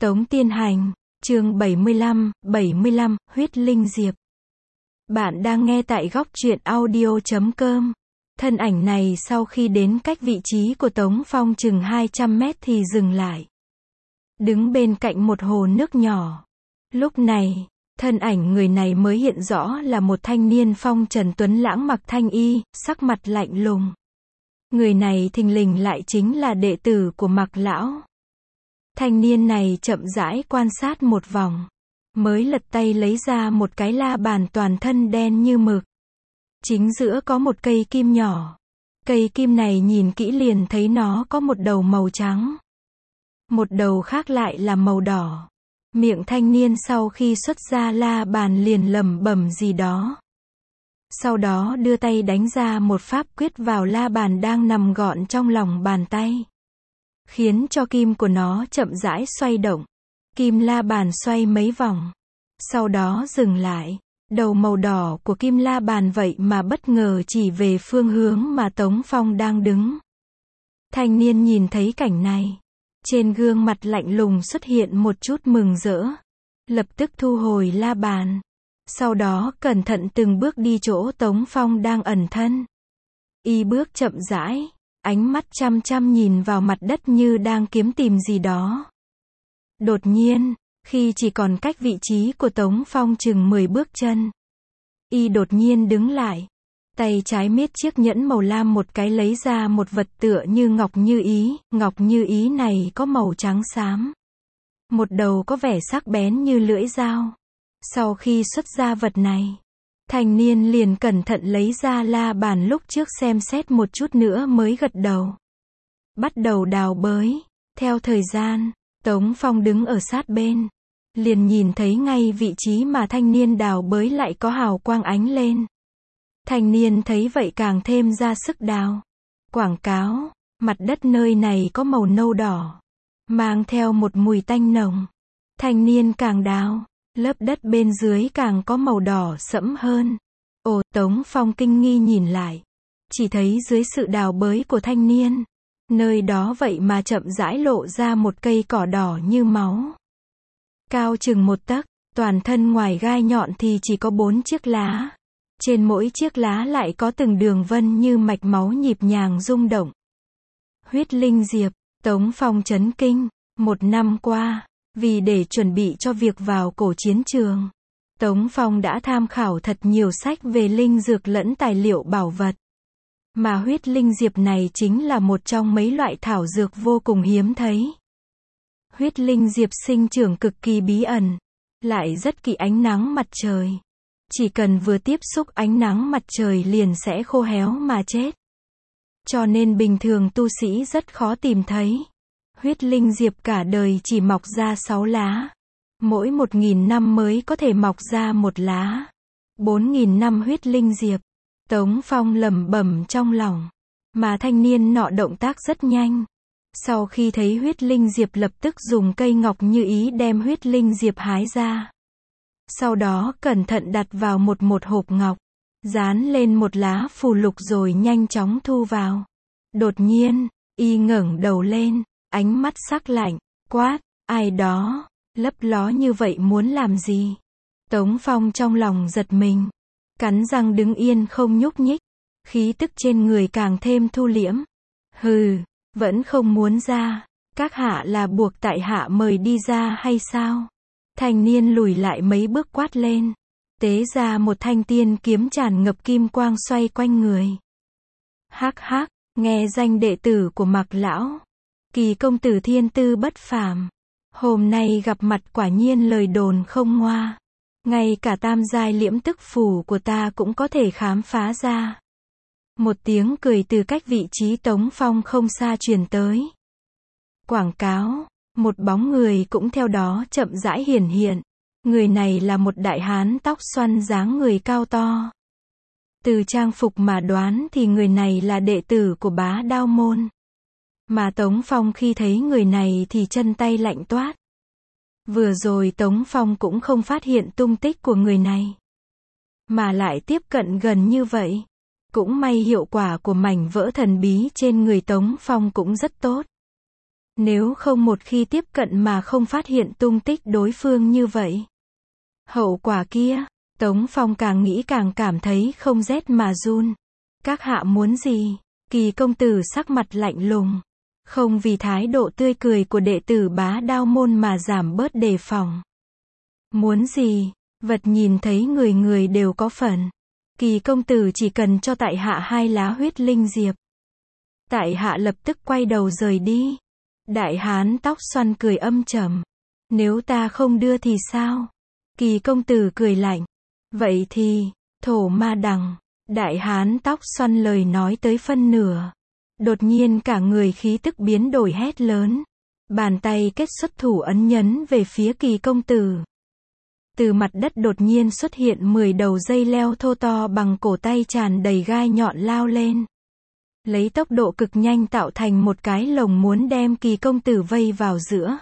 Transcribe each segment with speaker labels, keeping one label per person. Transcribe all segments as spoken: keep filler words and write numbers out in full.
Speaker 1: Tống Tiên Hành, chương bảy mươi lăm, bảy mươi lăm, huyết linh diệp. Bạn đang nghe tại góc truyện audio chấm com. Thân ảnh này sau khi đến cách vị trí của Tống Phong chừng hai trăm mét thì dừng lại. Đứng bên cạnh một hồ nước nhỏ. Lúc này, thân ảnh người này mới hiện rõ là một thanh niên phong trần tuấn lãng mặc thanh y, sắc mặt lạnh lùng. Người này thình lình lại chính là đệ tử của Mạc lão. Thanh niên này chậm rãi quan sát một vòng, mới lật tay lấy ra một cái la bàn toàn thân đen như mực. Chính giữa có một cây kim nhỏ. Cây kim này nhìn kỹ liền thấy nó có một đầu màu trắng. Một đầu khác lại là màu đỏ. Miệng thanh niên sau khi xuất ra la bàn liền lẩm bẩm gì đó. Sau đó đưa tay đánh ra một pháp quyết vào la bàn đang nằm gọn trong lòng bàn tay. Khiến cho kim của nó chậm rãi xoay động. Kim la bàn xoay mấy vòng. Sau đó dừng lại. Đầu màu đỏ của kim la bàn vậy mà bất ngờ chỉ về phương hướng mà Tống Phong đang đứng. Thanh niên nhìn thấy cảnh này. Trên gương mặt lạnh lùng xuất hiện một chút mừng rỡ. Lập tức thu hồi la bàn. Sau đó cẩn thận từng bước đi chỗ Tống Phong đang ẩn thân. Y bước chậm rãi. Ánh mắt chăm chăm nhìn vào mặt đất như đang kiếm tìm gì đó. Đột nhiên, khi chỉ còn cách vị trí của Tống Phong chừng mười bước chân, y đột nhiên đứng lại. Tay trái miết chiếc nhẫn màu lam một cái lấy ra một vật tựa như ngọc như ý. Ngọc như ý này có màu trắng xám. Một đầu có vẻ sắc bén như lưỡi dao. Sau khi xuất ra vật này, thanh niên liền cẩn thận lấy ra la bàn lúc trước xem xét một chút nữa mới gật đầu. Bắt đầu đào bới. Theo thời gian, Tống Phong đứng ở sát bên. Liền nhìn thấy ngay vị trí mà thanh niên đào bới lại có hào quang ánh lên. Thanh niên thấy vậy càng thêm ra sức đào. Quảng cáo, mặt đất nơi này có màu nâu đỏ. Mang theo một mùi tanh nồng. Thanh niên càng đào. Lớp đất bên dưới càng có màu đỏ sẫm hơn. Ồ, Tống Phong kinh nghi nhìn lại. Chỉ thấy dưới sự đào bới của thanh niên, nơi đó vậy mà chậm rãi lộ ra một cây cỏ đỏ như máu. Cao chừng một tấc, toàn thân ngoài gai nhọn thì chỉ có bốn chiếc lá. Trên mỗi chiếc lá lại có từng đường vân như mạch máu nhịp nhàng rung động. Huyết linh diệp, Tống Phong chấn kinh. Một năm qua, vì để chuẩn bị cho việc vào cổ chiến trường, Tống Phong đã tham khảo thật nhiều sách về linh dược lẫn tài liệu bảo vật. Mà huyết linh diệp này chính là một trong mấy loại thảo dược vô cùng hiếm thấy. Huyết linh diệp sinh trưởng cực kỳ bí ẩn, lại rất kỵ ánh nắng mặt trời. Chỉ cần vừa tiếp xúc ánh nắng mặt trời liền sẽ khô héo mà chết. Cho nên bình thường tu sĩ rất khó tìm thấy. Huyết linh diệp cả đời chỉ mọc ra sáu lá. Mỗi một nghìn năm mới có thể mọc ra một lá. Bốn nghìn năm huyết linh diệp. Tống Phong lẩm bẩm trong lòng. Mà thanh niên nọ động tác rất nhanh. Sau khi thấy huyết linh diệp lập tức dùng cây ngọc như ý đem huyết linh diệp hái ra. Sau đó cẩn thận đặt vào một một hộp ngọc. Dán lên một lá phù lục rồi nhanh chóng thu vào. Đột nhiên, y ngẩng đầu lên. Ánh mắt sắc lạnh, quát, ai đó, lấp ló như vậy muốn làm gì? Tống Phong trong lòng giật mình, cắn răng đứng yên không nhúc nhích, khí tức trên người càng thêm thu liễm. Hừ, vẫn không muốn ra, các hạ là buộc tại hạ mời đi ra hay sao? Thanh niên lùi lại mấy bước quát lên, tế ra một thanh tiên kiếm tràn ngập kim quang xoay quanh người. Hắc hắc, nghe danh đệ tử của Mạc lão. Kỳ công tử thiên tư bất phàm. Hôm nay gặp mặt quả nhiên lời đồn không ngoa. Ngay cả tam giai liễm tức phù của ta cũng có thể khám phá ra. Một tiếng cười từ cách vị trí Tống Phong không xa truyền tới. Quảng cáo, một bóng người cũng theo đó chậm rãi hiển hiện. Người này là một đại hán tóc xoăn dáng người cao to. Từ trang phục mà đoán thì người này là đệ tử của Bá Đao môn. Mà Tống Phong khi thấy người này thì chân tay lạnh toát. Vừa rồi Tống Phong cũng không phát hiện tung tích của người này. Mà lại tiếp cận gần như vậy. Cũng may hiệu quả của mảnh vỡ thần bí trên người Tống Phong cũng rất tốt. Nếu không một khi tiếp cận mà không phát hiện tung tích đối phương như vậy. Hậu quả kia, Tống Phong càng nghĩ càng cảm thấy không rét mà run. Các hạ muốn gì? Kỳ công tử sắc mặt lạnh lùng. Không vì thái độ tươi cười của đệ tử Bá Đao môn mà giảm bớt đề phòng. Muốn gì? Vật nhìn thấy người người đều có phần. Kỳ công tử chỉ cần cho tại hạ hai lá huyết linh diệp. Tại hạ lập tức quay đầu rời đi. Đại hán tóc xoăn cười âm trầm. Nếu ta không đưa thì sao? Kỳ công tử cười lạnh. Vậy thì, thổ ma đằng. Đại hán tóc xoăn lời nói tới phân nửa. Đột nhiên cả người khí tức biến đổi hét lớn. Bàn tay kết xuất thủ ấn nhấn về phía kỳ công tử. Từ mặt đất đột nhiên xuất hiện mười đầu dây leo thô to bằng cổ tay tràn đầy gai nhọn lao lên. Lấy tốc độ cực nhanh tạo thành một cái lồng muốn đem kỳ công tử vây vào giữa.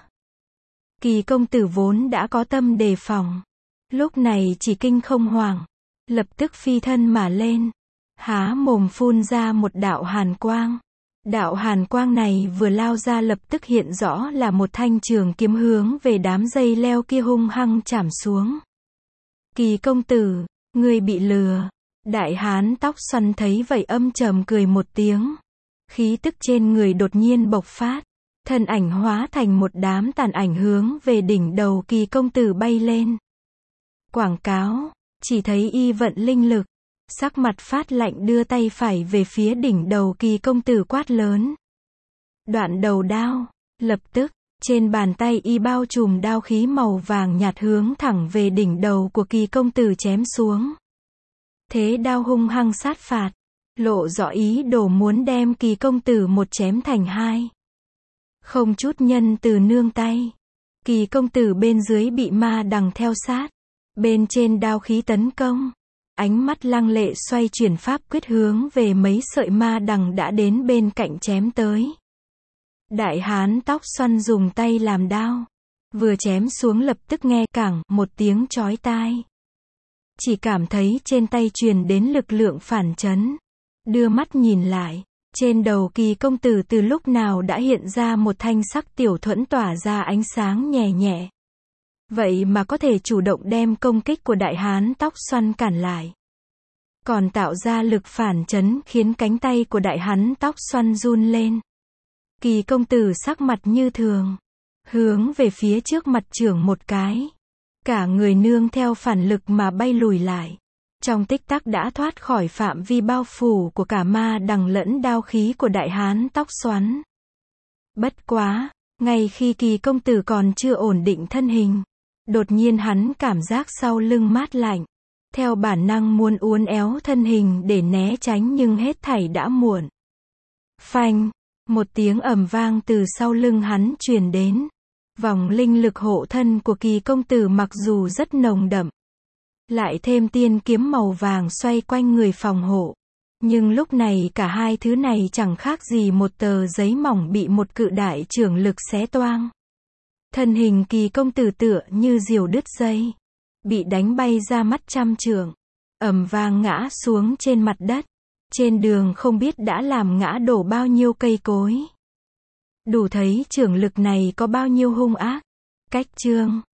Speaker 1: Kỳ công tử vốn đã có tâm đề phòng. Lúc này chỉ kinh không hoảng. Lập tức phi thân mà lên. Há mồm phun ra một đạo hàn quang. Đạo hàn quang này vừa lao ra lập tức hiện rõ là một thanh trường kiếm hướng về đám dây leo kia hung hăng chảm xuống. Kỳ công tử, ngươi bị lừa. Đại hán tóc xoăn thấy vậy âm trầm cười một tiếng. Khí tức trên người đột nhiên bộc phát. Thân ảnh hóa thành một đám tàn ảnh hướng về đỉnh đầu kỳ công tử bay lên. Quảng cáo, chỉ thấy y vận linh lực. Sắc mặt phát lạnh đưa tay phải về phía đỉnh đầu kỳ công tử quát lớn. Đoạn đầu đao, lập tức, trên bàn tay y bao trùm đao khí màu vàng nhạt hướng thẳng về đỉnh đầu của kỳ công tử chém xuống. Thế đao hung hăng sát phạt, lộ rõ ý đồ muốn đem kỳ công tử một chém thành hai. Không chút nhân từ nương tay. Kỳ công tử bên dưới bị ma đằng theo sát. Bên trên đao khí tấn công. Ánh mắt lăng lệ xoay chuyển pháp quyết hướng về mấy sợi ma đằng đã đến bên cạnh chém tới. Đại hán tóc xoăn dùng tay làm đao. Vừa chém xuống lập tức nghe cảng một tiếng chói tai. Chỉ cảm thấy trên tay truyền đến lực lượng phản chấn. Đưa mắt nhìn lại. Trên đầu kỳ công tử từ lúc nào đã hiện ra một thanh sắc tiểu thuẫn tỏa ra ánh sáng nhẹ nhẹ. Vậy mà có thể chủ động đem công kích của đại hán tóc xoăn cản lại. Còn tạo ra lực phản chấn khiến cánh tay của đại hán tóc xoăn run lên. Kỳ công tử sắc mặt như thường. Hướng về phía trước mặt trưởng một cái. Cả người nương theo phản lực mà bay lùi lại. Trong tích tắc đã thoát khỏi phạm vi bao phủ của cả ma đằng lẫn đao khí của đại hán tóc xoắn. Bất quá, ngay khi kỳ công tử còn chưa ổn định thân hình. Đột nhiên hắn cảm giác sau lưng mát lạnh. Theo bản năng muốn uốn éo thân hình để né tránh nhưng hết thảy đã muộn. Phanh, một tiếng ầm vang từ sau lưng hắn truyền đến. Vòng linh lực hộ thân của kỳ công tử mặc dù rất nồng đậm. Lại thêm tiên kiếm màu vàng xoay quanh người phòng hộ. Nhưng lúc này cả hai thứ này chẳng khác gì một tờ giấy mỏng bị một cự đại chưởng lực xé toang. Thân hình kỳ công tử tựa như diều đứt dây. Bị đánh bay ra mắt trăm trượng. Ầm vang ngã xuống trên mặt đất. Trên đường không biết đã làm ngã đổ bao nhiêu cây cối. Đủ thấy chưởng lực này có bao nhiêu hung ác. Cách chương